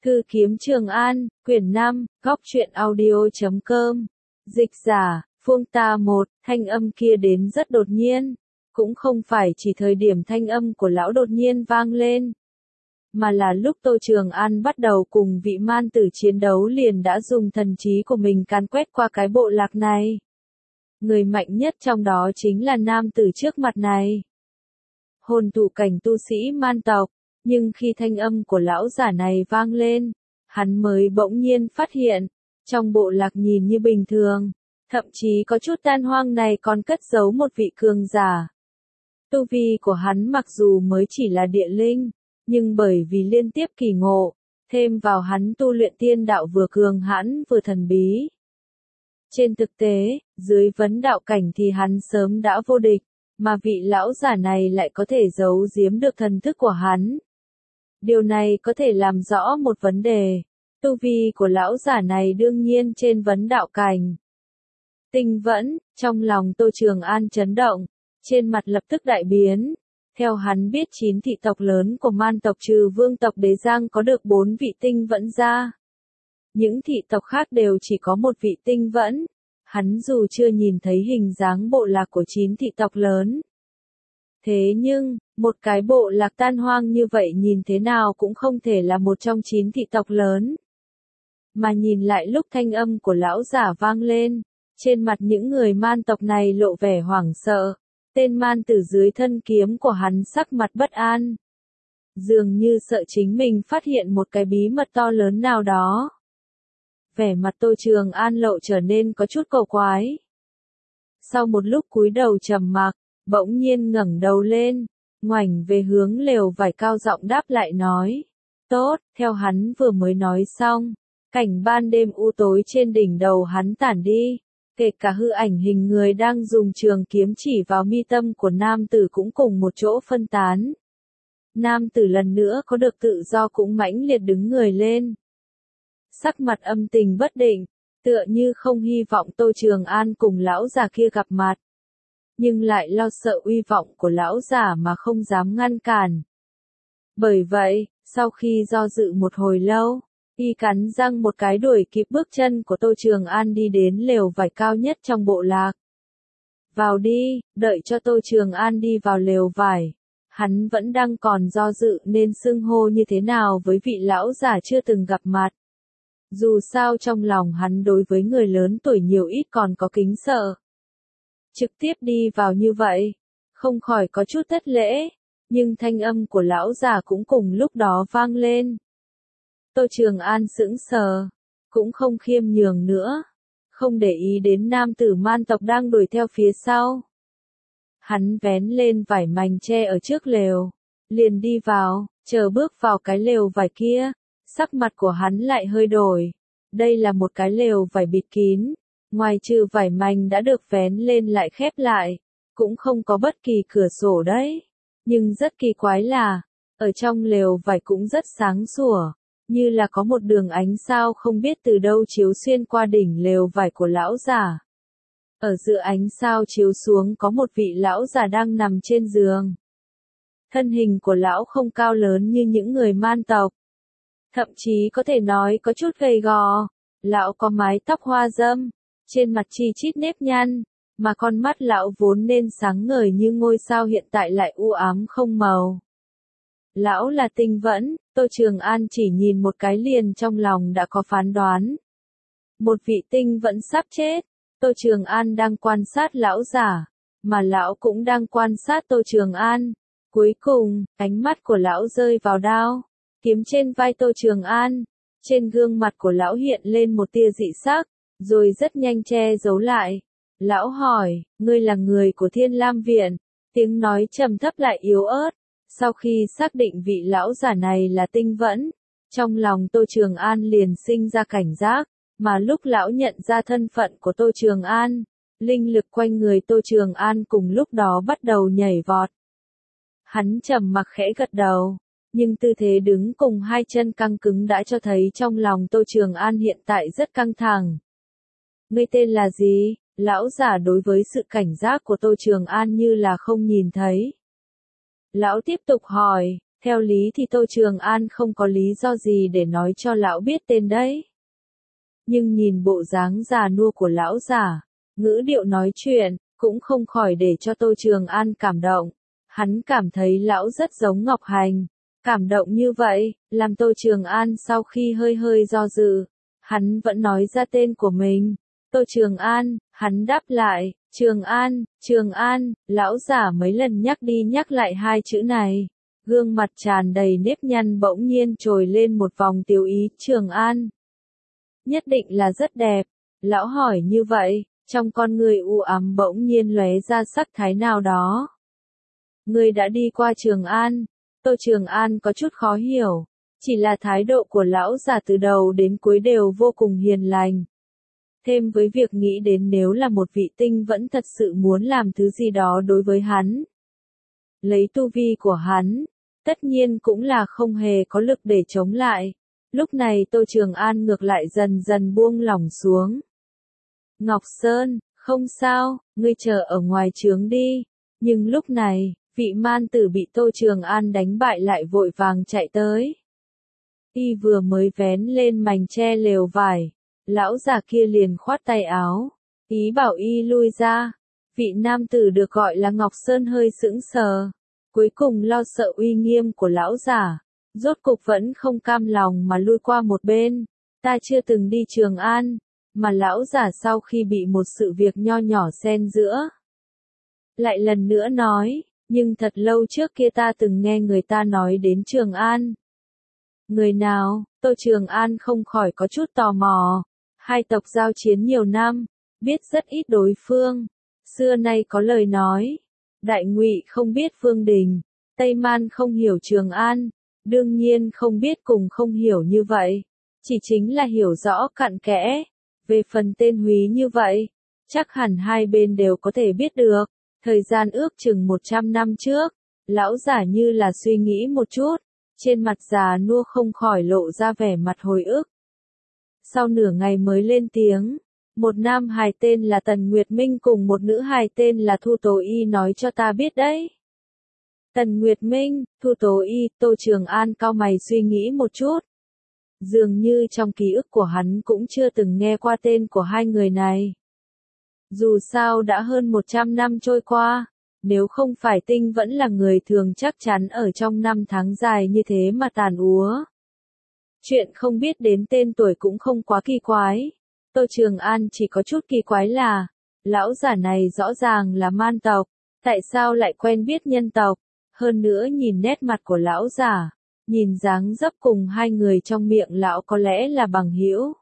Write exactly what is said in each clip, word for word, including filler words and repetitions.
Thư kiếm Trường An, quyển năm, góc truyện audio chấm com. Dịch giả, Phương Ta một, thanh âm kia đến rất đột nhiên. Cũng không phải chỉ thời điểm thanh âm của lão đột nhiên vang lên. Mà là lúc Tô Trường An bắt đầu cùng vị man tử chiến đấu liền đã dùng thần trí của mình càn quét qua cái bộ lạc này. Người mạnh nhất trong đó chính là nam tử trước mặt này. Hồn tụ cảnh tu sĩ man tộc. Nhưng khi thanh âm của lão giả này vang lên, hắn mới bỗng nhiên phát hiện, trong bộ lạc nhìn như bình thường, thậm chí có chút tan hoang này còn cất giấu một vị cường giả. Tu vi của hắn mặc dù mới chỉ là địa linh, nhưng bởi vì liên tiếp kỳ ngộ, thêm vào hắn tu luyện tiên đạo vừa cường hãn vừa thần bí. Trên thực tế, dưới vấn đạo cảnh thì hắn sớm đã vô địch, mà vị lão giả này lại có thể giấu giếm được thần thức của hắn. Điều này có thể làm rõ một vấn đề, tu vi của lão giả này đương nhiên trên vấn đạo cảnh. Tinh vẫn, trong lòng Tô Trường An chấn động, trên mặt lập tức đại biến. Theo hắn biết chín thị tộc lớn của man tộc trừ vương tộc Đế Giang có được bốn vị tinh vẫn ra. Những thị tộc khác đều chỉ có một vị tinh vẫn. Hắn dù chưa nhìn thấy hình dáng bộ lạc của chín thị tộc lớn. Thế nhưng, một cái bộ lạc tan hoang như vậy nhìn thế nào cũng không thể là một trong chín thị tộc lớn. Mà nhìn lại lúc thanh âm của lão giả vang lên, trên mặt những người man tộc này lộ vẻ hoảng sợ. Tên man tử dưới thân kiếm của hắn sắc mặt bất an. Dường như sợ chính mình phát hiện một cái bí mật to lớn nào đó. Vẻ mặt Tô Trường An lộ trở nên có chút cầu quái. Sau một lúc cúi đầu trầm mặc, bỗng nhiên ngẩng đầu lên, ngoảnh về hướng lều vải cao giọng đáp lại nói. Tốt, theo hắn vừa mới nói xong, cảnh ban đêm u tối trên đỉnh đầu hắn tản đi, kể cả hư ảnh hình người đang dùng trường kiếm chỉ vào mi tâm của nam tử cũng cùng một chỗ phân tán. Nam tử lần nữa có được tự do cũng mãnh liệt đứng người lên. Sắc mặt âm tình bất định, tựa như không hy vọng Tô Trường An cùng lão già kia gặp mặt. Nhưng lại lo sợ uy vọng của lão già mà không dám ngăn cản. Bởi vậy, sau khi do dự một hồi lâu, y cắn răng một cái đuổi kịp bước chân của Tô Trường An đi đến lều vải cao nhất trong bộ lạc. Vào đi, đợi cho Tô Trường An đi vào lều vải. Hắn vẫn đang còn do dự nên xưng hô như thế nào với vị lão già chưa từng gặp mặt. Dù sao trong lòng hắn đối với người lớn tuổi nhiều ít còn có kính sợ. Trực tiếp đi vào như vậy, không khỏi có chút thất lễ, nhưng thanh âm của lão già cũng cùng lúc đó vang lên. Tô Trường An sững sờ, cũng không khiêm nhường nữa, không để ý đến nam tử man tộc đang đuổi theo phía sau. Hắn vén lên vải mành tre ở trước lều, liền đi vào, chờ bước vào cái lều vải kia, sắc mặt của hắn lại hơi đổi. Đây là một cái lều vải bịt kín, ngoài trừ vải mành đã được vén lên lại khép lại, cũng không có bất kỳ cửa sổ đấy. Nhưng rất kỳ quái là, ở trong lều vải cũng rất sáng sủa, như là có một đường ánh sao không biết từ đâu chiếu xuyên qua đỉnh lều vải của lão già. Ở giữa ánh sao chiếu xuống có một vị lão già đang nằm trên giường. Thân hình của lão không cao lớn như những người man tộc. Thậm chí có thể nói có chút gầy gò. Lão có mái tóc hoa râm, trên mặt chi chít nếp nhăn, mà con mắt lão vốn nên sáng ngời như ngôi sao hiện tại lại u ám không màu. Lão là tinh vẫn, Tô Trường An chỉ nhìn một cái liền trong lòng đã có phán đoán. Một vị tinh vẫn sắp chết, Tô Trường An đang quan sát lão giả, mà lão cũng đang quan sát Tô Trường An. Cuối cùng, ánh mắt của lão rơi vào đao, kiếm trên vai Tô Trường An. Trên gương mặt của lão hiện lên một tia dị sắc, rồi rất nhanh che giấu lại. Lão hỏi, ngươi là người của Thiên Lam Viện, tiếng nói trầm thấp lại yếu ớt. Sau khi xác định vị lão giả này là tinh vẫn, trong lòng Tô Trường An liền sinh ra cảnh giác, mà lúc lão nhận ra thân phận của Tô Trường An, linh lực quanh người Tô Trường An cùng lúc đó bắt đầu nhảy vọt. Hắn trầm mặc khẽ gật đầu. Nhưng tư thế đứng cùng hai chân căng cứng đã cho thấy trong lòng Tô Trường An hiện tại rất căng thẳng. Ngươi tên là gì? Lão giả đối với sự cảnh giác của Tô Trường An như là không nhìn thấy. Lão tiếp tục hỏi, Theo lý thì Tô Trường An không có lý do gì để nói cho lão biết tên đấy. Nhưng nhìn bộ dáng già nua của lão già, ngữ điệu nói chuyện, cũng không khỏi để cho Tô Trường An cảm động. Hắn cảm thấy lão rất giống Ngọc Hành. Cảm động như vậy, làm Tô Trường An sau khi hơi hơi do dự, hắn vẫn nói ra tên của mình. Tô Trường An, hắn đáp lại, Trường An, Trường An, lão giả mấy lần nhắc đi nhắc lại hai chữ này. Gương mặt tràn đầy nếp nhăn bỗng nhiên trồi lên một vòng tiêu ý, Trường An. Nhất định là rất đẹp. Lão hỏi như vậy, trong con người u ám bỗng nhiên lóe ra sắc thái nào đó. Người đã đi qua Trường An. Tô Trường An có chút khó hiểu. Chỉ là thái độ của lão già từ đầu đến cuối đều vô cùng hiền lành. Thêm với việc nghĩ đến nếu là một vị tinh vẫn thật sự muốn làm thứ gì đó đối với hắn. Lấy tu vi của hắn, tất nhiên cũng là không hề có lực để chống lại. Lúc này Tô Trường An ngược lại dần dần buông lỏng xuống. Ngọc Sơn, không sao, ngươi chờ ở ngoài trướng đi. Nhưng lúc này, vị man tử bị Tô Trường An đánh bại lại vội vàng chạy tới. Y vừa mới vén lên mành che lều vải, lão già kia liền khoát tay áo, ý bảo y lui ra. Vị nam tử được gọi là Ngọc Sơn hơi sững sờ, cuối cùng lo sợ uy nghiêm của lão già, rốt cục vẫn không cam lòng mà lui qua một bên. Ta chưa từng đi Trường An, mà lão già sau khi bị một sự việc nho nhỏ xen giữa, lại lần nữa nói, nhưng thật lâu trước kia ta từng nghe người ta nói đến Trường An. Người nào? Tô Trường An không khỏi có chút tò mò. Hai tộc giao chiến nhiều năm, biết rất ít đối phương. Xưa nay có lời nói, Đại Ngụy không biết Phương Đình, Tây Man không hiểu Trường An. Đương nhiên không biết cùng không hiểu như vậy, chỉ chính là hiểu rõ cặn kẽ. Về phần tên Húy như vậy, chắc hẳn hai bên đều có thể biết được. Thời gian ước chừng một trăm năm trước, lão giả như là suy nghĩ một chút, trên mặt già nua không khỏi lộ ra vẻ mặt hồi ức. Sau nửa ngày mới lên tiếng, một nam hài tên là Tần Nguyệt Minh cùng một nữ hài tên là Thu Tố Y nói cho ta biết đấy. Tần Nguyệt Minh, Thu Tố Y, Tô Trường An cau mày suy nghĩ một chút. Dường như trong ký ức của hắn cũng chưa từng nghe qua tên của hai người này. Dù sao đã hơn một trăm năm trôi qua, nếu không phải tinh vẫn là người thường chắc chắn ở trong năm tháng dài như thế mà tàn úa. Chuyện không biết đến tên tuổi cũng không quá kỳ quái. Tô Trường An chỉ có chút kỳ quái là, lão giả này rõ ràng là man tộc, tại sao lại quen biết nhân tộc? Hơn nữa nhìn nét mặt của lão giả, nhìn dáng dấp cùng hai người trong miệng lão có lẽ là bằng hữu.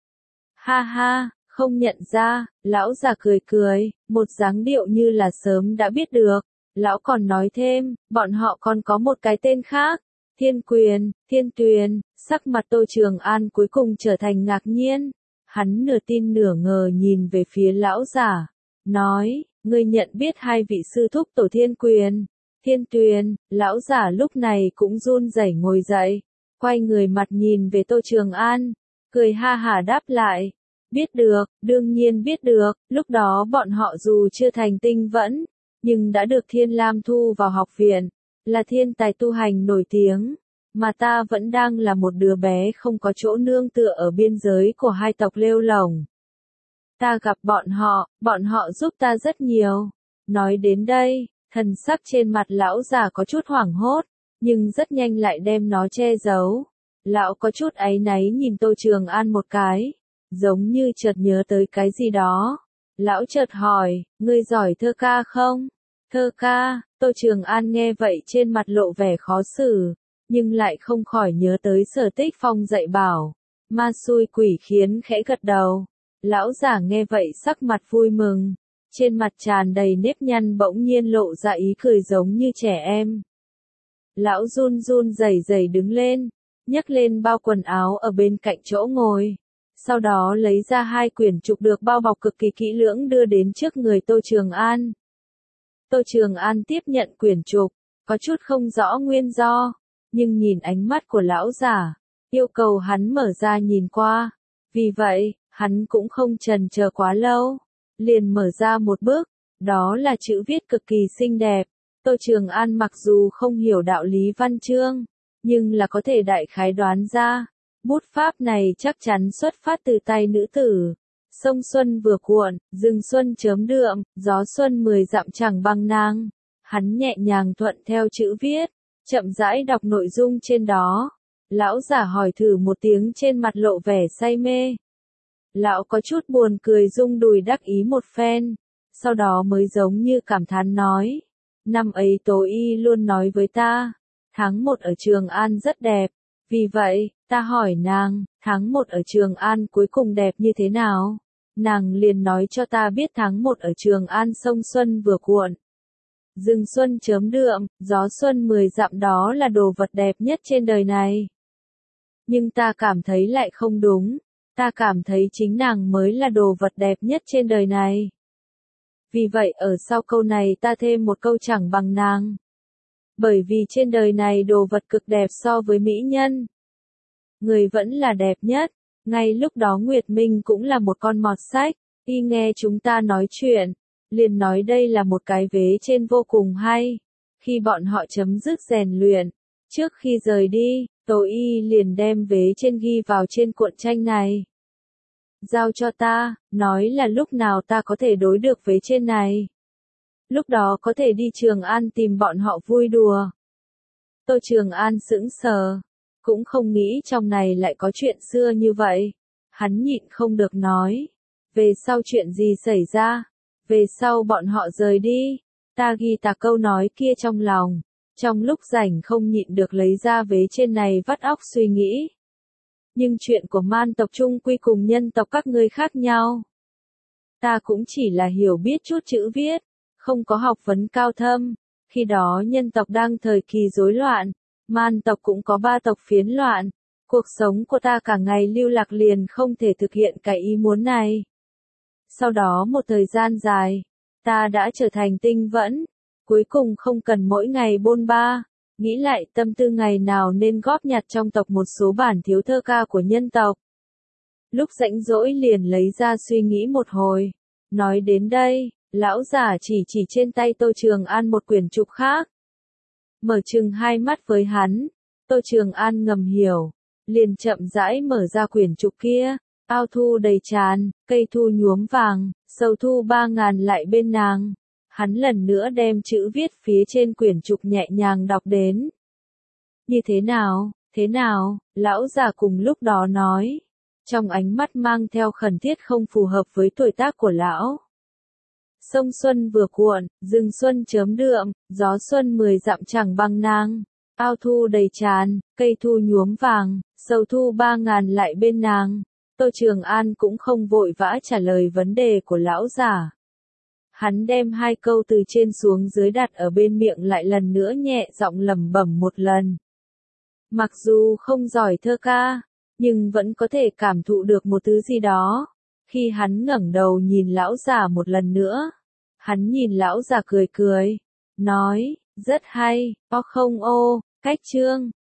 Ha ha, không nhận ra, lão già cười cười, một dáng điệu như là sớm đã biết được. Lão còn nói thêm, bọn họ còn có một cái tên khác, Thiên Quyền, Thiên Tuyền. Sắc mặt Tô Trường An cuối cùng trở thành ngạc nhiên. Hắn nửa tin nửa ngờ nhìn về phía lão giả, nói, ngươi nhận biết hai vị sư thúc tổ Thiên Quyền, Thiên Tuyền. Lão giả lúc này cũng run rẩy ngồi dậy, quay người mặt nhìn về Tô Trường An, cười ha hả đáp lại, biết được, đương nhiên biết được. Lúc đó bọn họ dù chưa thành tinh vẫn, nhưng đã được Thiên Lam thu vào học viện, là thiên tài tu hành nổi tiếng. Mà ta vẫn đang là một đứa bé không có chỗ nương tựa ở biên giới của hai tộc lêu lổng. Ta gặp bọn họ, bọn họ giúp ta rất nhiều. Nói đến đây, thần sắc trên mặt lão già có chút hoảng hốt, nhưng rất nhanh lại đem nó che giấu. Lão có chút áy náy nhìn Tô Trường An một cái, giống như chợt nhớ tới cái gì đó. Lão chợt hỏi, ngươi giỏi thơ ca không? Thơ ca? Tô Trường An nghe vậy trên mặt lộ vẻ khó xử, nhưng lại không khỏi nhớ tới Sở Tích Phong dạy bảo. Ma xui quỷ khiến khẽ gật đầu. Lão giả nghe vậy sắc mặt vui mừng, trên mặt tràn đầy nếp nhăn bỗng nhiên lộ ra ý cười giống như trẻ em. Lão run run rẩy rẩy đứng lên, nhấc lên bao quần áo ở bên cạnh chỗ ngồi. Sau đó lấy ra hai quyển trục được bao bọc cực kỳ kỹ lưỡng đưa đến trước người Tô Trường An. Tô Trường An tiếp nhận quyển trục, có chút không rõ nguyên do, nhưng nhìn ánh mắt của lão giả, yêu cầu hắn mở ra nhìn qua. Vì vậy, hắn cũng không chần chờ quá lâu, liền mở ra một bước, đó là chữ viết cực kỳ xinh đẹp, Tô Trường An mặc dù không hiểu đạo lý văn chương, nhưng là có thể đại khái đoán ra, bút pháp này chắc chắn xuất phát từ tay nữ tử. Sông xuân vừa cuộn, rừng xuân chớm đượm, gió xuân mười dặm chẳng bằng nàng. Hắn nhẹ nhàng thuận theo chữ viết, chậm rãi đọc nội dung trên đó. Lão giả hỏi thử một tiếng, trên mặt lộ vẻ say mê. Lão có chút buồn cười, rung đùi đắc ý một phen, sau đó mới giống như cảm thán nói. Năm ấy Tố Y luôn nói với ta, tháng một ở Trường An rất đẹp. Vì vậy, ta hỏi nàng, tháng một ở Trường An cuối cùng đẹp như thế nào? Nàng liền nói cho ta biết tháng một ở Trường An sông xuân vừa cuộn. Rừng xuân chớm đượm, gió xuân mười dặm, đó là đồ vật đẹp nhất trên đời này. Nhưng ta cảm thấy lại không đúng, ta cảm thấy chính nàng mới là đồ vật đẹp nhất trên đời này. Vì vậy ở sau câu này ta thêm một câu chẳng bằng nàng. Bởi vì trên đời này đồ vật cực đẹp so với mỹ nhân. Người vẫn là đẹp nhất. Ngay lúc đó Nguyệt Minh cũng là một con mọt sách, y nghe chúng ta nói chuyện, liền nói đây là một cái vế trên vô cùng hay. Khi bọn họ chấm dứt rèn luyện, trước khi rời đi, Tố Y liền đem vế trên ghi vào trên cuộn tranh này. Giao cho ta, nói là lúc nào ta có thể đối được vế trên này. Lúc đó có thể đi Trường An tìm bọn họ vui đùa. Tô Trường An sững sờ, cũng không nghĩ trong này lại có chuyện xưa như vậy. Hắn nhịn không được nói. Về sau chuyện gì xảy ra? Về sau bọn họ rời đi. Ta ghi tạc câu nói kia trong lòng. Trong lúc rảnh không nhịn được lấy ra vế trên này vắt óc suy nghĩ. Nhưng chuyện của man tộc chung quy cùng nhân tộc các ngươi khác nhau. Ta cũng chỉ là hiểu biết chút chữ viết, không có học vấn cao thâm. Khi đó nhân tộc đang thời kỳ rối loạn, man tộc cũng có ba tộc phiến loạn. Cuộc sống của ta cả ngày lưu lạc liền không thể thực hiện cái ý muốn này. Sau đó một thời gian dài, ta đã trở thành tinh vẫn, cuối cùng không cần mỗi ngày bôn ba, nghĩ lại tâm tư ngày nào nên góp nhặt trong tộc một số bản thiếu thơ ca của nhân tộc. Lúc rảnh rỗi liền lấy ra suy nghĩ một hồi. Nói đến đây, lão giả chỉ chỉ trên tay Tô Trường An một quyển trục khác. Mở chừng hai mắt với hắn, Tô Trường An ngầm hiểu, liền chậm rãi mở ra quyển trục kia. Ao thu đầy tràn, cây thu nhuốm vàng, sầu thu ba ngàn lại bên nàng. Hắn lần nữa đem chữ viết phía trên quyển trục nhẹ nhàng đọc đến. Như thế nào, thế nào, lão già cùng lúc đó nói. Trong ánh mắt mang theo khẩn thiết không phù hợp với tuổi tác của lão. Sông xuân vừa cuộn, rừng xuân chớm đượm, gió xuân mười dặm chẳng bằng nàng. Ao thu đầy tràn, cây thu nhuốm vàng, sầu thu ba ngàn lại bên nàng. Tô Trường An cũng không vội vã trả lời vấn đề của lão giả. Hắn đem hai câu từ trên xuống dưới đặt ở bên miệng, lại lần nữa nhẹ giọng lẩm bẩm một lần. Mặc dù không giỏi thơ ca, nhưng vẫn có thể cảm thụ được một thứ gì đó. Khi hắn ngẩng đầu nhìn lão già một lần nữa, hắn nhìn lão già cười cười, nói, rất hay, o không ô, cách chương.